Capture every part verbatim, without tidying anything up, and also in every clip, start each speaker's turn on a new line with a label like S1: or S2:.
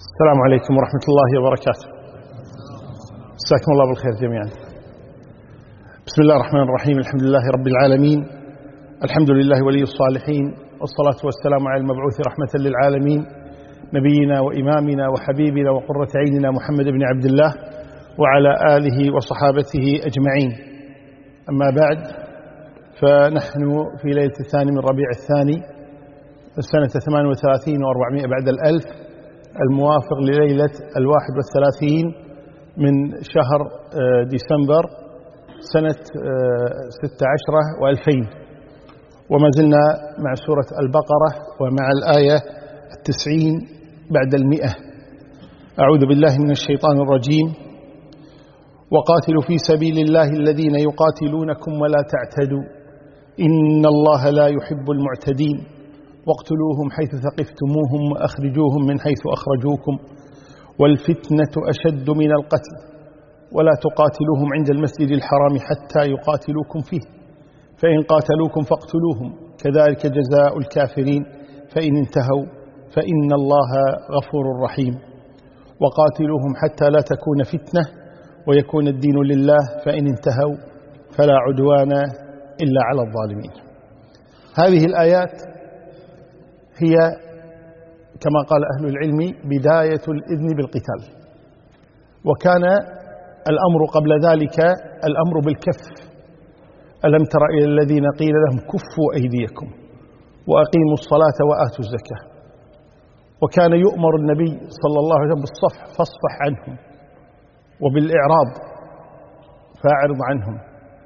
S1: السلام عليكم ورحمة الله وبركاته. مساكم الله بالخير جميعا. بسم الله الرحمن الرحيم. الحمد لله رب العالمين، الحمد لله ولي الصالحين، والصلاة والسلام على المبعوث رحمة للعالمين نبينا وإمامنا وحبيبنا وقرة عيننا محمد بن عبد الله وعلى آله وصحابته أجمعين. أما بعد، فنحن في ليلة الثاني من ربيع الثاني السنة ثمان وثلاثين وأربعمائة بعد الألف، الموافق لليلة الواحد والثلاثين من شهر ديسمبر سنة ستة عشر وألفين، وما زلنا مع سورة البقرة ومع الآية التسعين بعد المئة. أعوذ بالله من الشيطان الرجيم. وقاتلوا في سبيل الله الذين يقاتلونكم ولا تعتدوا إن الله لا يحب المعتدين واقتلوهم حيث ثقفتموهم وأخرجوهم من حيث أخرجوكم والفتنة أشد من القتل ولا تقاتلوهم عند المسجد الحرام حتى يقاتلوكم فيه فإن قاتلوكم فاقتلوهم كذلك جزاء الكافرين فإن انتهوا فإن الله غفور رحيم. وقاتلوهم حتى لا تكون فتنة ويكون الدين لله فإن انتهوا فلا عدوان إلا على الظالمين. هذه الآيات هي كما قال أهل العلم بداية الإذن بالقتال، وكان الأمر قبل ذلك الأمر بالكف. ألم تر إلى الذين قيل لهم كفوا أيديكم وأقيموا الصلاة وآتوا الزكاة. وكان يؤمر النبي صلى الله عليه وسلم بالصفح فاصفح عنهم، وبالإعراض فاعرض عنهم،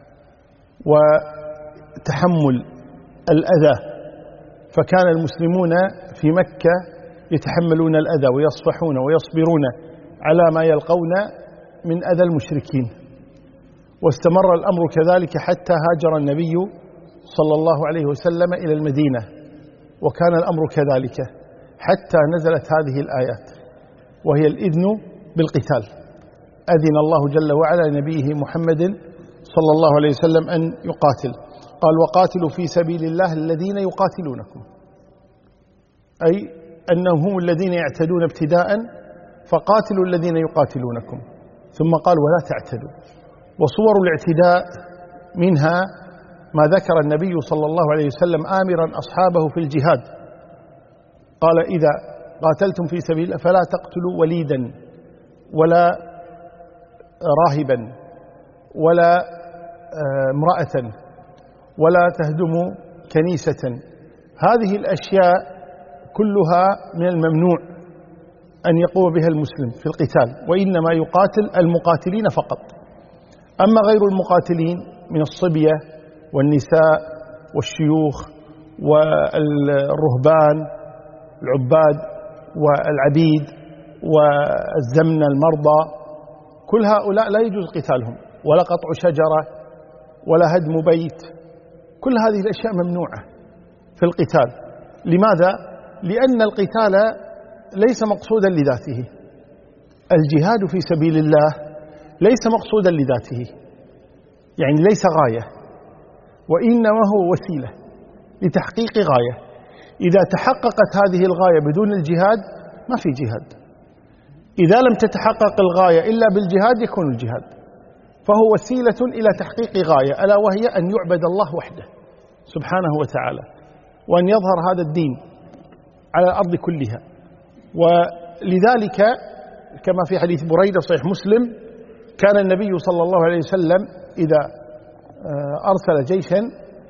S1: وتحمل الأذى. فكان المسلمون في مكة يتحملون الأذى ويصفحون ويصبرون على ما يلقون من أذى المشركين. واستمر الأمر كذلك حتى هاجر النبي صلى الله عليه وسلم إلى المدينة، وكان الأمر كذلك حتى نزلت هذه الآيات وهي الإذن بالقتال. أذن الله جل وعلا لنبيه محمد صلى الله عليه وسلم أن يقاتل. قال وقاتلوا في سبيل الله الذين يقاتلونكم، أي أنهم هم الذين يعتدون ابتداء، فقاتلوا الذين يقاتلونكم. ثم قال ولا تعتدوا. وصور الاعتداء منها ما ذكر النبي صلى الله عليه وسلم آمرا أصحابه في الجهاد، قال إذا قاتلتم في سبيل الله فلا تقتلوا وليدا ولا راهبا ولا امرأة ولا تهدموا كنيسة. هذه الأشياء كلها من الممنوع أن يقوم بها المسلم في القتال، وإنما يقاتل المقاتلين فقط. أما غير المقاتلين من الصبية والنساء والشيوخ والرهبان العباد والعبيد والزمن المرضى، كل هؤلاء لا يجوز قتالهم، ولا قطع شجرة ولا هدم بيت. كل هذه الأشياء ممنوعة في القتال. لماذا؟ لأن القتال ليس مقصودا لذاته. الجهاد في سبيل الله ليس مقصودا لذاته، يعني ليس غاية، وإنما هو وسيلة لتحقيق غاية. إذا تحققت هذه الغاية بدون الجهاد ما في جهاد. إذا لم تتحقق الغاية إلا بالجهاد يكون الجهاد. فهو وسيلة إلى تحقيق غاية، ألا وهي أن يعبد الله وحده سبحانه وتعالى، وأن يظهر هذا الدين على الأرض كلها. ولذلك كما في حديث بريدة صحيح مسلم، كان النبي صلى الله عليه وسلم إذا أرسل جيشا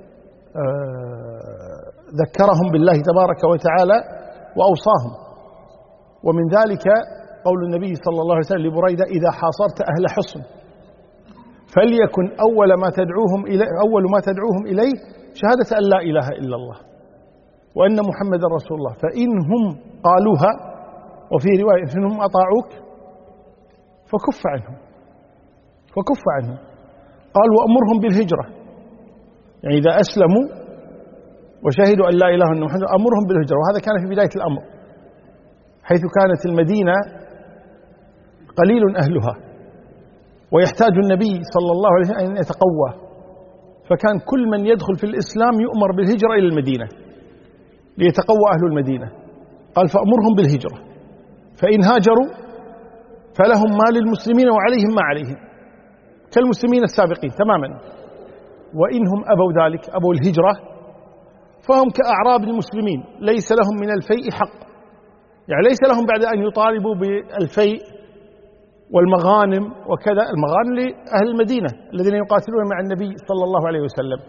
S1: ذكرهم بالله تبارك وتعالى وأوصاهم. ومن ذلك قول النبي صلى الله عليه وسلم لبريدة إذا حاصرت أهل حصن فليكن أول ما تدعوهم إليه أول ما تدعوهم إليه شهادة أن لا إله إلا الله وأن محمد رسول الله، فإنهم قالوها، وفي رواية إنهم أطاعوك فكف عنهم فكف عنهم قال وأمرهم بالهجرة، يعني إذا أسلموا وشهدوا أن لا إله إلا محمد أمرهم بالهجرة. وهذا كان في بداية الأمر، حيث كانت المدينة قليل أهلها ويحتاج النبي صلى الله عليه وسلم أن يتقوى، فكان كل من يدخل في الإسلام يؤمر بالهجرة إلى المدينة ليتقوى أهل المدينة. قال فأمرهم بالهجرة، فإن هاجروا فلهم ما للمسلمين وعليهم ما عليهم كالمسلمين السابقين تماما. وإنهم أبوا ذلك، أبوا الهجرة، فهم كأعراب المسلمين ليس لهم من الفيء حق، يعني ليس لهم بعد أن يطالبوا بالفيء والمغانم وكذا، المغانم لأهل المدينة الذين يقاتلون مع النبي صلى الله عليه وسلم.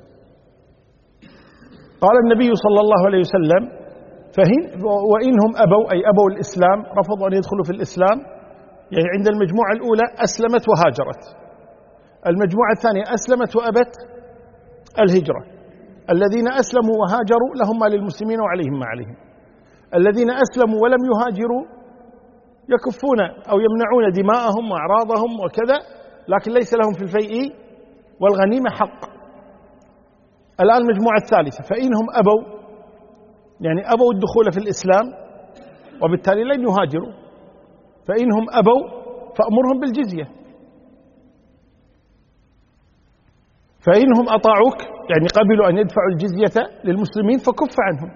S1: قال النبي صلى الله عليه وسلم فهن وإنهم أبوا، أي أبوا الإسلام، رفضوا أن يدخلوا في الإسلام، يعني عند المجموعة الأولى أسلمت وهاجرت، المجموعة الثانية أسلمت وأبت الهجرة. الذين أسلموا وهاجروا لهم ما للمسلمين وعليهم ما عليهم. الذين أسلموا ولم يهاجروا يكفون أو يمنعون دماءهم وأعراضهم وكذا، لكن ليس لهم في الفيء والغنيمة حق. الآن المجموعة الثالثة فإنهم أبوا، يعني أبوا الدخول في الإسلام وبالتالي لن يهاجروا، فإنهم أبوا فأمرهم بالجزية. فإنهم أطاعوك، يعني قبلوا أن يدفعوا الجزية للمسلمين فكف عنهم.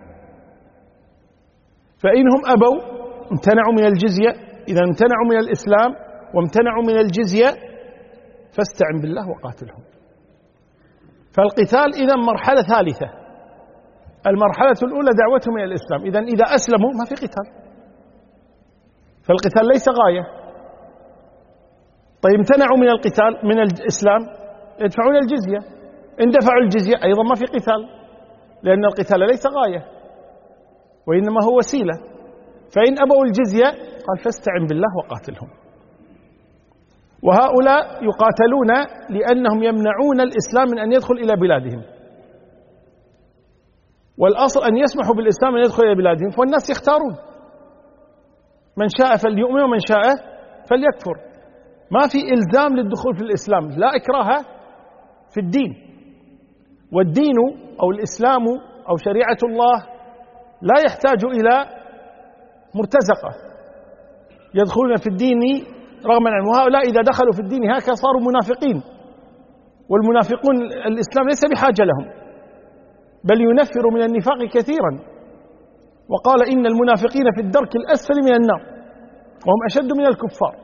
S1: فإنهم أبوا، امتنعوا من الجزية، إذا امتنعوا من الإسلام وامتنعوا من الجزية فاستعن بالله وقاتلهم. فالقتال إذا مرحلة ثالثة. المرحلة الأولى دعوتهم إلى الإسلام، إذا إذا أسلموا ما في قتال، فالقتال ليس غاية. طيب امتنعوا من القتال من الإسلام يدفعون الجزية، إن دفعوا الجزية أيضا ما في قتال، لأن القتال ليس غاية وإنما هو وسيلة. فإن أبوا الجزية قال فاستعن بالله وقاتلهم. وهؤلاء يقاتلون لأنهم يمنعون الإسلام من أن يدخل إلى بلادهم، والأصل أن يسمحوا بالإسلام أن يدخل إلى بلادهم، فالناس يختارون، من شاء فليؤمن ومن شاء فليكفر. ما في إلزام للدخول في الإسلام، لا إكراه في الدين. والدين أو الإسلام أو شريعة الله لا يحتاج إلى مرتزقة يدخلون في الدين رغما عنهم. وهؤلاء إذا دخلوا في الدين هكذا صاروا منافقين، والمنافقون الإسلام ليس بحاجة لهم، بل ينفر من النفاق كثيرا. وقال إن المنافقين في الدرك الأسفل من النار وهم أشد من الكفار.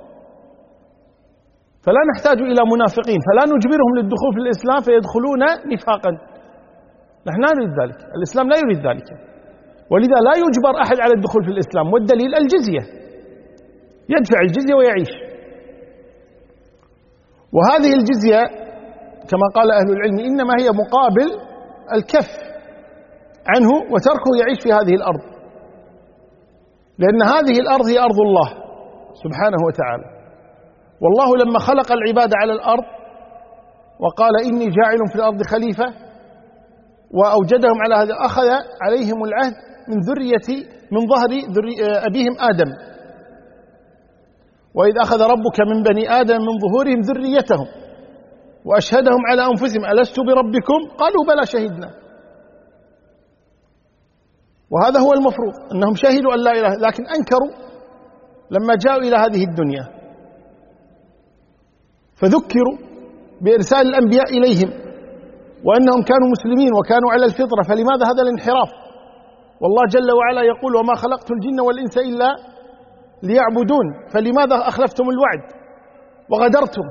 S1: فلا نحتاج إلى منافقين، فلا نجبرهم للدخول في الإسلام فيدخلون نفاقا، نحن لا نريد ذلك، الإسلام لا يريد ذلك. ولذا لا يجبر أحد على الدخول في الإسلام، والدليل الجزية، يدفع الجزية ويعيش. وهذه الجزية كما قال أهل العلم إنما هي مقابل الكف عنه وتركه يعيش في هذه الأرض، لأن هذه الأرض هي أرض الله سبحانه وتعالى. والله لما خلق العباد على الأرض وقال إني جاعل في الأرض خليفة وأوجدهم على هذا، أخذ عليهم العهد من ذرية من ظهر أبيهم آدم، وإذ أخذ ربك من بني آدم من ظهورهم ذريتهم وأشهدهم على أنفسهم ألست بربكم قالوا بلى شهدنا. وهذا هو المفروض، أنهم شهدوا أن لا إله، لكن أنكروا لما جاءوا إلى هذه الدنيا، فذكروا بإرسال الأنبياء إليهم وأنهم كانوا مسلمين وكانوا على الفطرة، فلماذا هذا الانحراف؟ والله جل وعلا يقول وما خلقت الجن والإنس إلا ليعبدون، فلماذا أخلفتم الوعد وغدرتم؟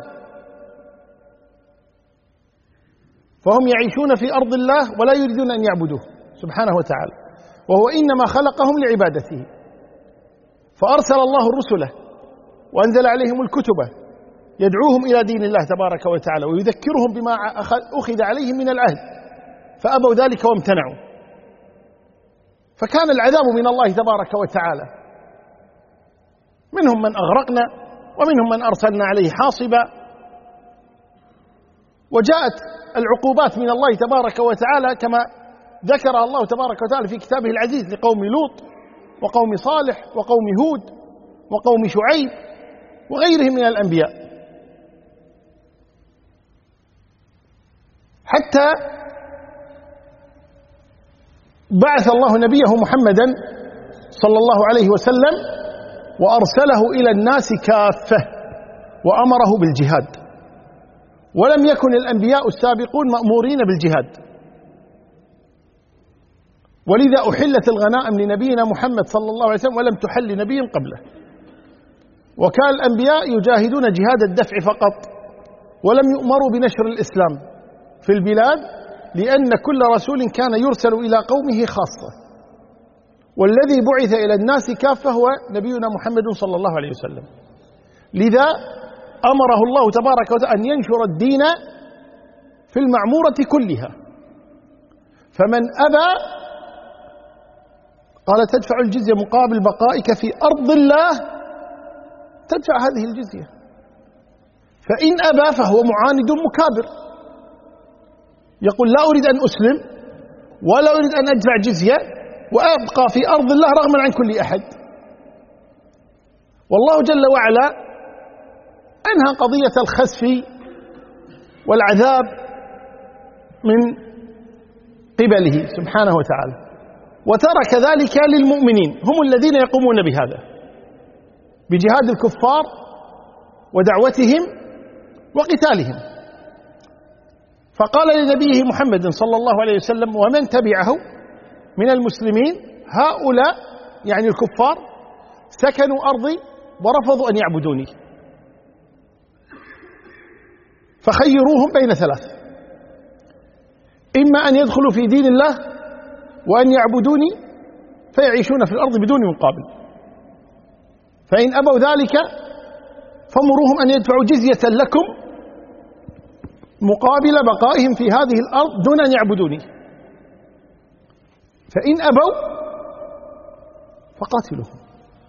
S1: فهم يعيشون في أرض الله ولا يريدون أن يعبدوه سبحانه وتعالى، وهو إنما خلقهم لعبادته. فأرسل الله الرسل وأنزل عليهم الكتب يدعوهم إلى دين الله تبارك وتعالى ويذكرهم بما أخذ عليهم من العهد، فأبوا ذلك وامتنعوا، فكان العذاب من الله تبارك وتعالى. منهم من أغرقنا ومنهم من أرسلنا عليه حاصبا، وجاءت العقوبات من الله تبارك وتعالى كما ذكرها الله تبارك وتعالى في كتابه العزيز لقوم لوط وقوم صالح وقوم هود وقوم شعيب وغيرهم من الأنبياء، حتى بعث الله نبيه محمدا صلى الله عليه وسلم وأرسله إلى الناس كافة وأمره بالجهاد، ولم يكن الأنبياء السابقون مأمورين بالجهاد، ولذا أحلت الغنائم لنبينا محمد صلى الله عليه وسلم ولم تحل لنبي قبله. وكان الأنبياء يجاهدون جهاد الدفع فقط، ولم يؤمروا بنشر الإسلام في البلاد، لأن كل رسول كان يرسل إلى قومه خاصة، والذي بعث إلى الناس كافة هو نبينا محمد صلى الله عليه وسلم. لذا أمره الله تبارك وتعالى أن ينشر الدين في المعمورة كلها. فمن أبى قال تدفع الجزية مقابل بقائك في أرض الله، تدفع هذه الجزية. فإن أبى فهو معاند مكابر، يقول لا أريد أن أسلم ولا أريد أن أدفع جزية وأبقى في أرض الله رغما عن كل أحد. والله جل وعلا أنهى قضية الخسف والعذاب من قبله سبحانه وتعالى، وترك ذلك للمؤمنين، هم الذين يقومون بهذا، بجهاد الكفار ودعوتهم وقتالهم. فقال لنبيه محمد صلى الله عليه وسلم ومن تبعه من المسلمين: هؤلاء يعني الكفار سكنوا أرضي ورفضوا أن يعبدوني، فخيروهم بين ثلاث: إما أن يدخلوا في دين الله وأن يعبدوني فيعيشون في الأرض بدون مقابل، فإن أبوا ذلك فمروهم أن يدفعوا جزية لكم مقابل بقائهم في هذه الأرض دون أن يعبدوني، فإن أبوا فقاتلوهم.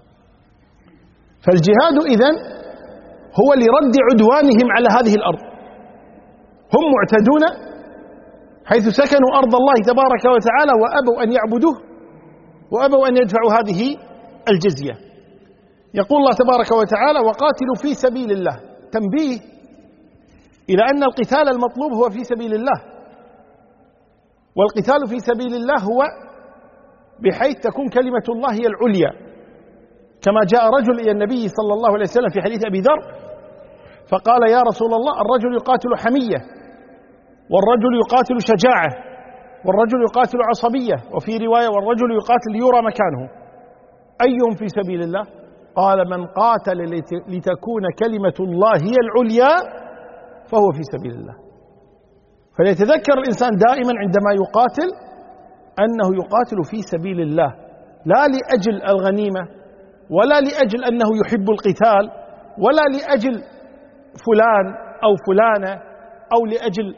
S1: فالجهاد إذن هو لرد عدوانهم على هذه الأرض. هم معتدون حيث سكنوا أرض الله تبارك وتعالى وأبوا أن يعبدوه وأبوا أن يدفعوا هذه الجزية. يقول الله تبارك وتعالى: وقاتلوا في سبيل الله. تنبيه إلى أن القتال المطلوب هو في سبيل الله، والقتال في سبيل الله هو بحيث تكون كلمة الله هي العليا، كما جاء رجل إلى النبي صلى الله عليه وسلم في حديث أبي ذر فقال: يا رسول الله، الرجل يقاتل حمية، والرجل يقاتل شجاعة، والرجل يقاتل عصبية، وفي رواية والرجل يقاتل ليرى مكانه، أيهم في سبيل الله؟ قال: من قاتل لتكون كلمة الله هي العليا فهو في سبيل الله. فليتذكر الإنسان دائما عندما يقاتل أنه يقاتل في سبيل الله، لا لأجل الغنيمة، ولا لأجل أنه يحب القتال، ولا لأجل فلان أو فلانة، أو لأجل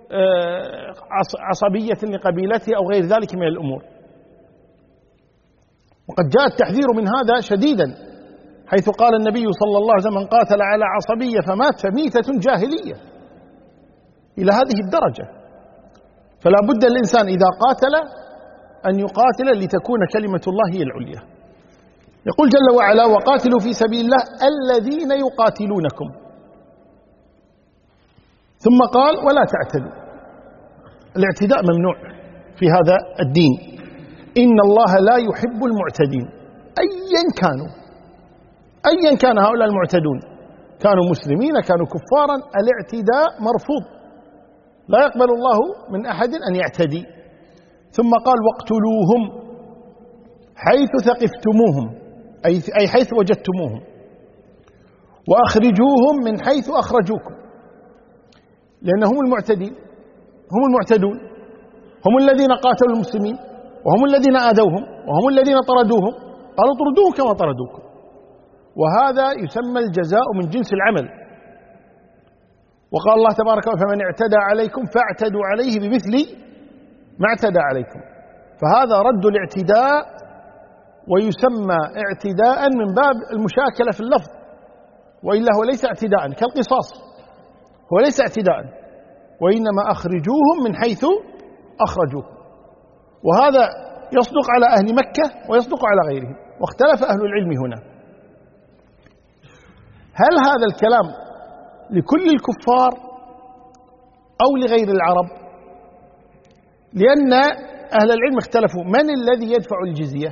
S1: عصبية لقبيلته أو غير ذلك من الأمور. وقد جاء التحذير من هذا شديدا، حيث قال النبي صلى الله عليه وسلم: من قاتل على عصبية فمات فميتة جاهلية، إلى هذه الدرجة. فلا بد الإنسان إذا قاتل أن يقاتل لتكون كلمة الله هي العليا. يقول جل وعلا: وقاتلوا في سبيل الله الذين يقاتلونكم. ثم قال: ولا تعتدوا. الاعتداء ممنوع في هذا الدين، إن الله لا يحب المعتدين أيا كانوا، أيا كان هؤلاء المعتدون، كانوا مسلمين كانوا كفارا، الاعتداء مرفوض، لا يقبل الله من أحد أن يعتدي. ثم قال: واقتلوهم حيث ثقفتموهم، أي حيث وجدتموهم، وأخرجوهم من حيث أخرجوكم، لأنهم المعتدين، هم المعتدون، هم الذين قاتلوا المسلمين، وهم الذين آذوهم، وهم الذين طردوهم، قالوا طردوهم كما طردوكم. وهذا يسمى الجزاء من جنس العمل. وقال الله تبارك وتعالى: فمن اعتدى عليكم فاعتدوا عليه بمثل ما اعتدى عليكم. فهذا رد الاعتداء، ويسمى اعتداء من باب المشاكلة في اللفظ، وإلا هو ليس اعتداء كالقصاص، هو ليس اعتداء، وإنما أخرجوهم من حيث أخرجوكم. وهذا يصدق على أهل مكة ويصدق على غيرهم، واختلف أهل العلم هنا: هل هذا الكلام لكل الكفار أو لغير العرب؟ لأن أهل العلم اختلفوا من الذي يدفع الجزية.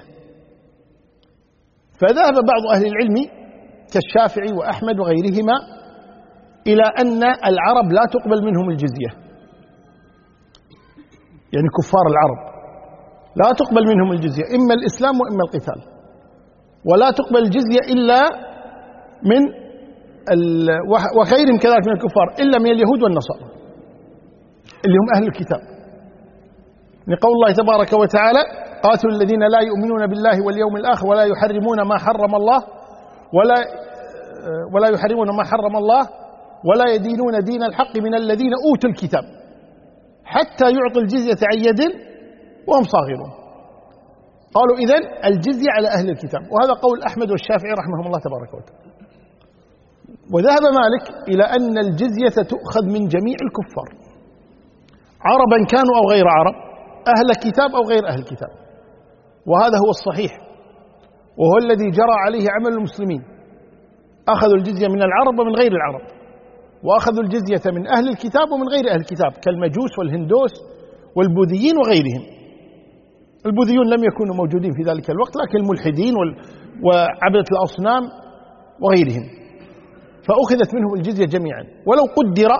S1: فذهب بعض أهل العلم كالشافعي وأحمد وغيرهما إلى أن العرب لا تقبل منهم الجزية، يعني كفار العرب، لا تقبل منهم الجزية، إما الإسلام وإما القتال. ولا تقبل الجزية إلا من وغيرهم كذلك من الكفار، إلا من اليهود والنصارى اللي هم أهل الكتاب، لقول الله تبارك وتعالى: قاتلوا الذين لا يؤمنون بالله واليوم الآخر ولا يحرمون ما حرم الله ولا ولا يحرمون ما حرم الله ولا يدينون دين الحق من الذين أوتوا الكتاب حتى يعطوا الجزية عن يد وهم صاغرون. قالوا إذن الجزية على أهل الكتاب، وهذا قول أحمد والشافعي رحمهم الله تبارك وتعالى. وذهب مالك إلى أن الجزية تؤخذ من جميع الكفار، عربا كانوا أو غير عرب، أهل كتاب أو غير أهل كتاب، وهذا هو الصحيح وهو الذي جرى عليه عمل المسلمين. أخذوا الجزية من العرب ومن غير العرب، وأخذوا الجزية من أهل الكتاب ومن غير أهل الكتاب كالمجوس والهندوس والبوذيين وغيرهم. البوذيون لم يكونوا موجودين في ذلك الوقت، لكن الملحدين وعبدة الأصنام وغيرهم، فأخذت منهم الجزية جميعا. ولو قدر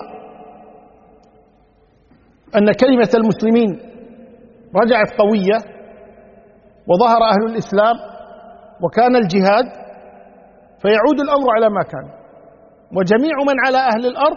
S1: أن كلمة المسلمين رجعت قوية وظهر أهل الإسلام وكان الجهاد، فيعود الأمر على ما كان، وجميع من على أهل الأرض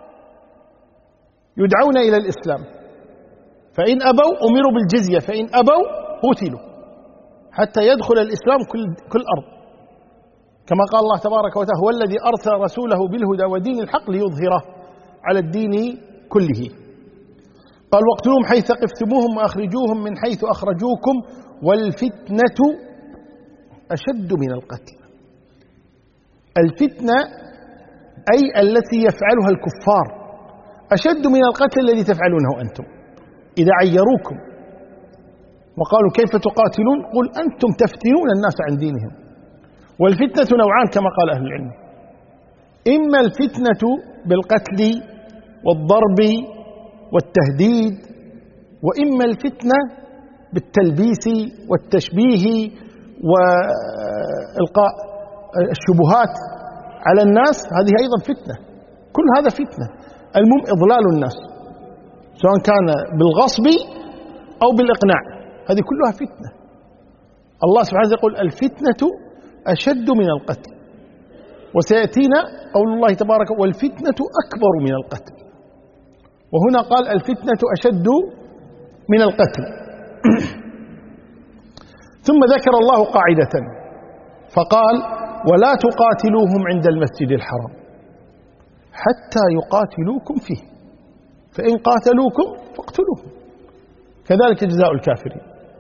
S1: يدعون إلى الإسلام، فإن أبوا أمروا بالجزية، فإن أبوا قتلوا حتى يدخل الإسلام كل, كل أرض، كما قال الله تبارك وتعالى: هو الذي أرسل رسوله بالهدى ودين الحق ليظهره على الدين كله. قال: واقتلوهم حيث ثقفتموهم وأخرجوهم من حيث أخرجوكم والفتنة أشد من القتل. الفتنة أي التي يفعلها الكفار أشد من القتل الذي تفعلونه أنتم. إذا عيروكم وقالوا: كيف تقاتلون؟ قل: أنتم تفتنون الناس عن دينهم. والفتنة نوعان كما قال أهل العلم: إما الفتنة بالقتل والضرب والتهديد، وإما الفتنة بالتلبيس والتشبيه وإلقاء الشبهات على الناس، هذه أيضا فتنة. كل هذا فتنة. المهم إضلال الناس سواء كان بالغصب أو بالإقناع، هذه كلها فتنة. الله سبحانه يقول: الفتنة أشد من القتل. وسيأتينا قول الله تبارك: والفتنة أكبر من القتل. وهنا قال: الفتنة أشد من القتل. ثم ذكر الله قاعدة فقال: ولا تقاتلوهم عند المسجد الحرام حتى يقاتلوكم فيه فإن قاتلوكم فاقتلوهم كذلك جزاء الكافرين.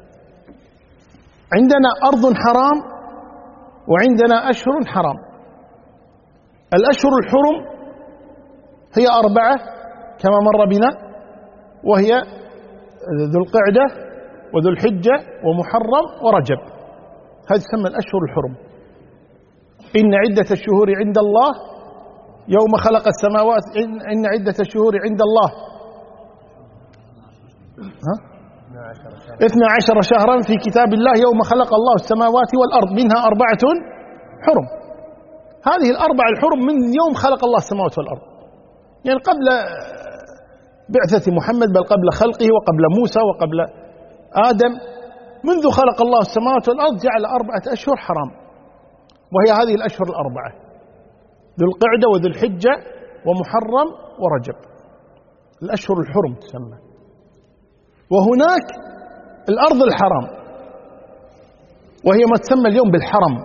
S1: عندنا أرض حرام وعندنا أشهر حرام. الأشهر الحرم هي أربعة كما مر بنا، وهي ذو القعدة وذو الحجة ومحرم ورجب، هذه تسمى الأشهر الحرم. إن عدة الشهور عند الله يوم خلق السماوات إن عدة الشهور عند الله ها؟ اثنا عشر شهرا في كتاب الله يوم خلق الله السماوات والأرض منها أربعة حرم. هذه الأربع الحرم من يوم خلق الله السماوات والأرض، يعني قبل بعثة محمد، بل قبل خلقه وقبل موسى وقبل آدم. منذ خلق الله السماوات والأرض جعل أربعة أشهر حرام، وهي هذه الأشهر الأربعة: ذو القعدة وذو الحجة ومحرم ورجب، الأشهر الحرم تسمى. وهناك الأرض الحرام، وهي ما تسمى اليوم بالحرم.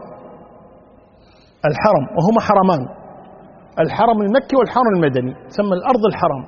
S1: الحرم وهما حرمان، الحرم المكي والحرم المدني، تسمى الأرض الحرام.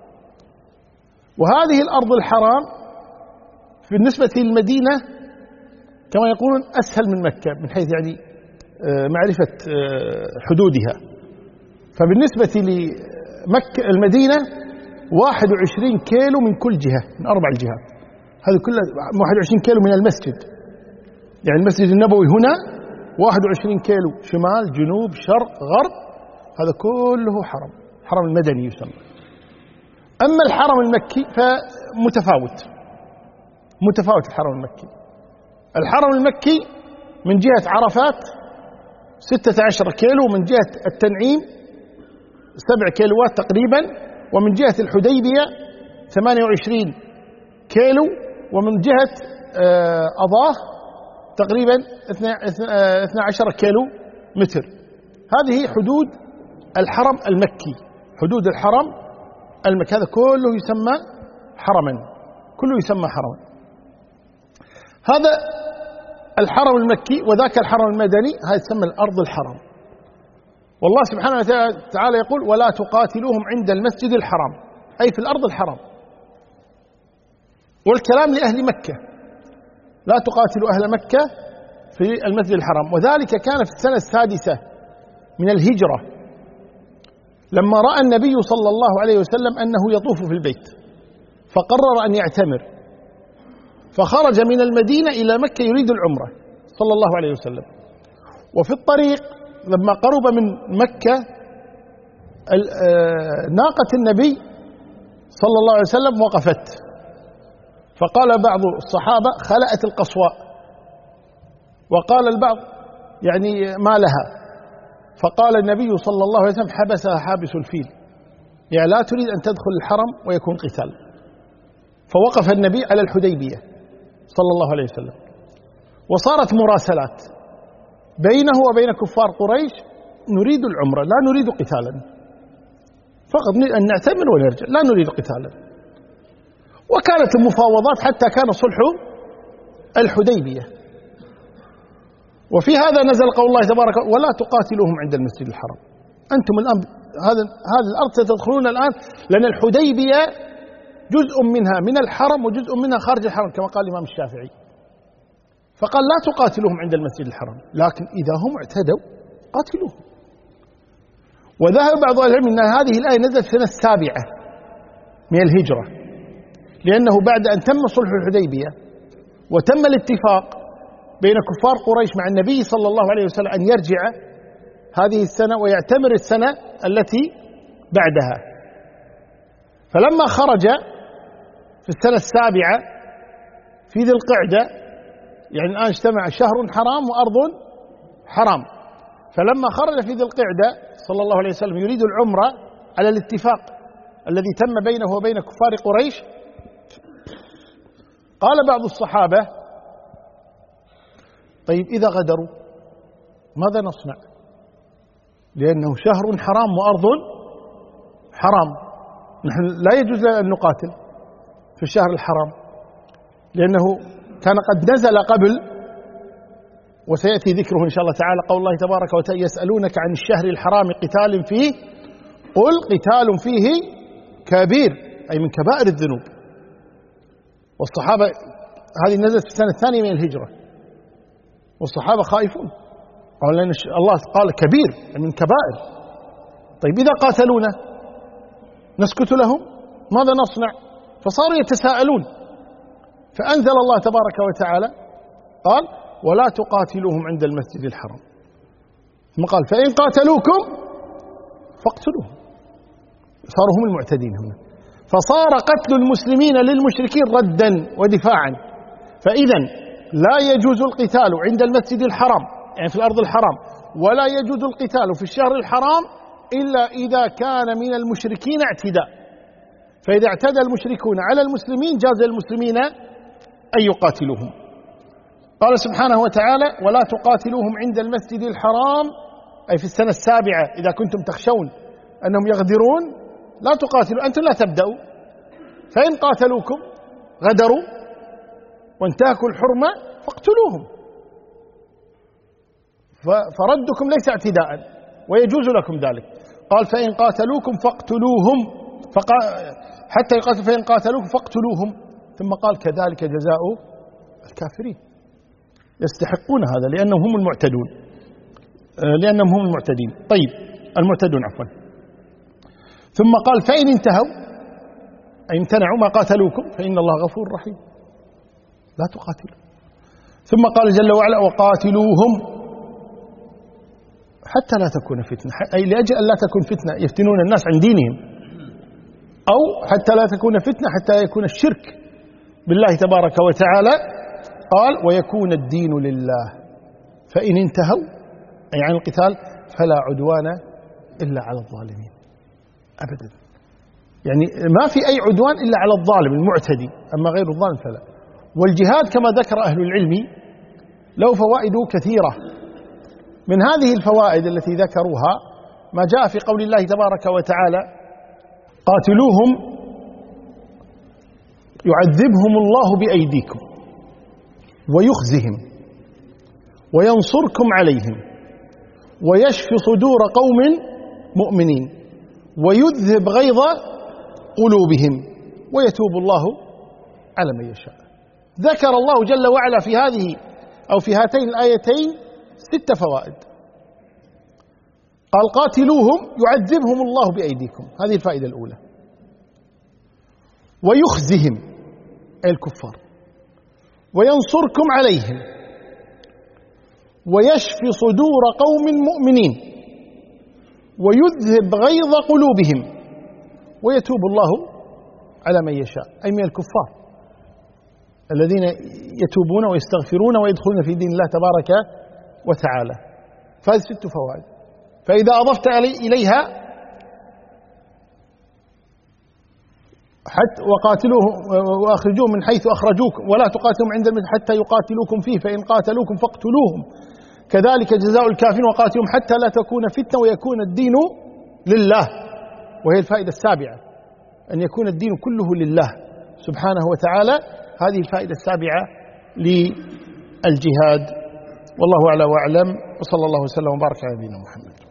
S1: وهذه الأرض الحرام بالنسبة للمدينة كما يقولون أسهل من مكة من حيث يعني معرفة حدودها. فبالنسبة لمكة المدينة واحد وعشرين كيلو من كل جهة، من أربع الجهات، هذه كلها واحد وعشرين كيلو من المسجد. يعني المسجد النبوي هنا واحد وعشرين كيلو، شمال جنوب شرق غرب، هذا كله حرم، حرم المدني يسمى. أما الحرم المكي فمتفاوت، متفاوت الحرم المكي. الحرم المكي من جهة عرفات ستة عشر كيلو، ومن جهة التنعيم سبع كيلوات تقريبا، ومن جهة الحديبية ثمانية وعشرين كيلو، ومن جهة أضاه تقريبا اثني عشر كيلو متر. هذه حدود الحرم المكي، حدود الحرم المكي، هذا كله يسمى حرما، كله يسمى حرما. هذا الحرم المكي، وذاك الحرم المدني، هذا يسمى الأرض الحرام. والله سبحانه وتعالى يقول ولا تقاتلوهم عند المسجد الحرام، أي في الأرض الحرام. والكلام لأهل مكة، لا تقاتلوا أهل مكة في المسجد الحرام. وذلك كان في السنة السادسة من الهجرة، لما رأى النبي صلى الله عليه وسلم أنه يطوف في البيت فقرر أن يعتمر، فخرج من المدينة إلى مكة يريد العمرة صلى الله عليه وسلم. وفي الطريق لما قرب من مكة ناقة النبي صلى الله عليه وسلم وقفت، فقال بعض الصحابة خلأت القصواء، وقال البعض يعني ما لها، فقال النبي صلى الله عليه وسلم حبسها حابس الفيل، يعني لا تريد أن تدخل الحرم ويكون قتال. فوقف النبي على الحديبية صلى الله عليه وسلم، وصارت مراسلات بينه وبين كفار قريش، نريد العمرة لا نريد قتالا، فقط أن نعتمر ونرجع، لا نريد قتالا. وكانت المفاوضات حتى كان صلح الحديبية. وفي هذا نزل قول الله تبارك ولا تقاتلوهم عند المسجد الحرام. أنتم الآن هذا هذه الأرض ستدخلون الآن، لأن الحديبية جزء منها من الحرم وجزء منها خارج الحرم كما قال الإمام الشافعي. فقال لا تقاتلوهم عند المسجد الحرام، لكن إذا هم اعتدوا قاتلوهم. وذهب بعض أهل العلم أن هذه الآية نزلت في السنة السابعة من الهجرة، لأنه بعد أن تم صلح الحديبية وتم الاتفاق بين كفار قريش مع النبي صلى الله عليه وسلم أن يرجع هذه السنة ويعتمر السنة التي بعدها. فلما خرج في السنة السابعة في ذي القعدة، يعني الآن اجتمع شهر حرام وأرض حرام، فلما خرج في ذي القعدة صلى الله عليه وسلم يريد العمرة على الاتفاق الذي تم بينه وبين كفار قريش، قال بعض الصحابة طيب إذا غدروا ماذا نصنع؟ لأنه شهر حرام وأرض حرام، نحن لا يجوز لنا أن نقاتل في الشهر الحرام، لأنه كان قد نزل قبل وسيأتي ذكره إن شاء الله تعالى قول الله تبارك وتعالى يسألونك عن الشهر الحرام قتال فيه قل قتال فيه كبير، أي من كبائر الذنوب. والصحابة هذه نزلت في السنة الثانية من الهجرة، والصحابة خائفون، قال لأن الله قال كبير من كبائر. طيب إذا قاتلونا نسكت لهم؟ ماذا نصنع؟ فصاروا يتساءلون، فأنزل الله تبارك وتعالى قال ولا تقاتلوهم عند المسجد الحرام، ثم قال فإن قاتلوكم فاقتلوهم، صاروا هم المعتدين هنا. فصار قتل المسلمين للمشركين ردا ودفاعا. فإذا لا يجوز القتال عند المسجد الحرام يعني في الأرض الحرام، ولا يجوز القتال في الشهر الحرام إلا إذا كان من المشركين اعتداء. فإذا اعتدى المشركون على المسلمين جاز للمسلمين أن يقاتلوهم. قال سبحانه وتعالى ولا تقاتلوهم عند المسجد الحرام، أي في السنة السابعة إذا كنتم تخشون أنهم يغدرون لا تقاتلوا، أنتم لا تبدأوا. فإن قاتلوكم غدروا وانتهكوا الحرمة فاقتلوهم، فردكم ليس اعتداء ويجوز لكم ذلك. قال فإن قاتلوكم فاقتلوهم، فقا حتى يقاتل فإن قاتلوكم فاقتلوهم، ثم قال كذلك جزاء الكافرين، يستحقون هذا لأنهم هم المعتدون، لأنهم هم المعتدين. طيب المعتدون عفوا. ثم قال فإن انتهوا أي امتنعوا ما قاتلوكم فإن الله غفور رحيم، لا تقاتلوا. ثم قال جل وعلا وقاتلوهم حتى لا تكون فتنة، أي لأجل أن لا تكون فتنة يفتنون الناس عن دينهم، أو حتى لا تكون فتنة حتى يكون الشرك بالله تبارك وتعالى. قال ويكون الدين لله، فإن انتهوا أي عن القتال فلا عدوان إلا على الظالمين أبدا، يعني ما في أي عدوان إلا على الظالم المعتدي، أما غير الظالم فلا. والجهاد كما ذكر أهل العلم له فوائد كثيرة. من هذه الفوائد التي ذكروها ما جاء في قول الله تبارك وتعالى: قاتلوهم يعذبهم الله بأيديكم ويخزهم وينصركم عليهم ويشفي صدور قوم مؤمنين ويذهب غيظ قلوبهم ويتوب الله على من يشاء. ذكر الله جل وعلا في هذه أو في هاتين الآيتين ست فوائد. قال: قاتلوهم يعذبهم الله بأيديكم، هذه الفائدة الأولى. ويخزهم أي الكفار، وينصركم عليهم، ويشفي صدور قوم مؤمنين، ويذهب غيظ قلوبهم، ويتوب الله على من يشاء، أي من الكفار الذين يتوبون ويستغفرون ويدخلون في دين الله تبارك وتعالى. فهذه ست فوائد. فإذا أضفت إليها حتى وقاتلوه وأخرجوهم من حيث أخرجوكم ولا تقاتلهم عند المسجد حتى يقاتلوكم فيه فإن قاتلوكم فاقتلوهم كذلك جزاء الكافرين وقاتلوهم حتى لا تكون فتنة ويكون الدين لله. وهي الفائدة السابعة، أن يكون الدين كله لله سبحانه وتعالى. هذه الفائدة السابعة للجهاد. والله أعلى وأعلم، وصلى الله وسلم وبارك على نبينا محمد.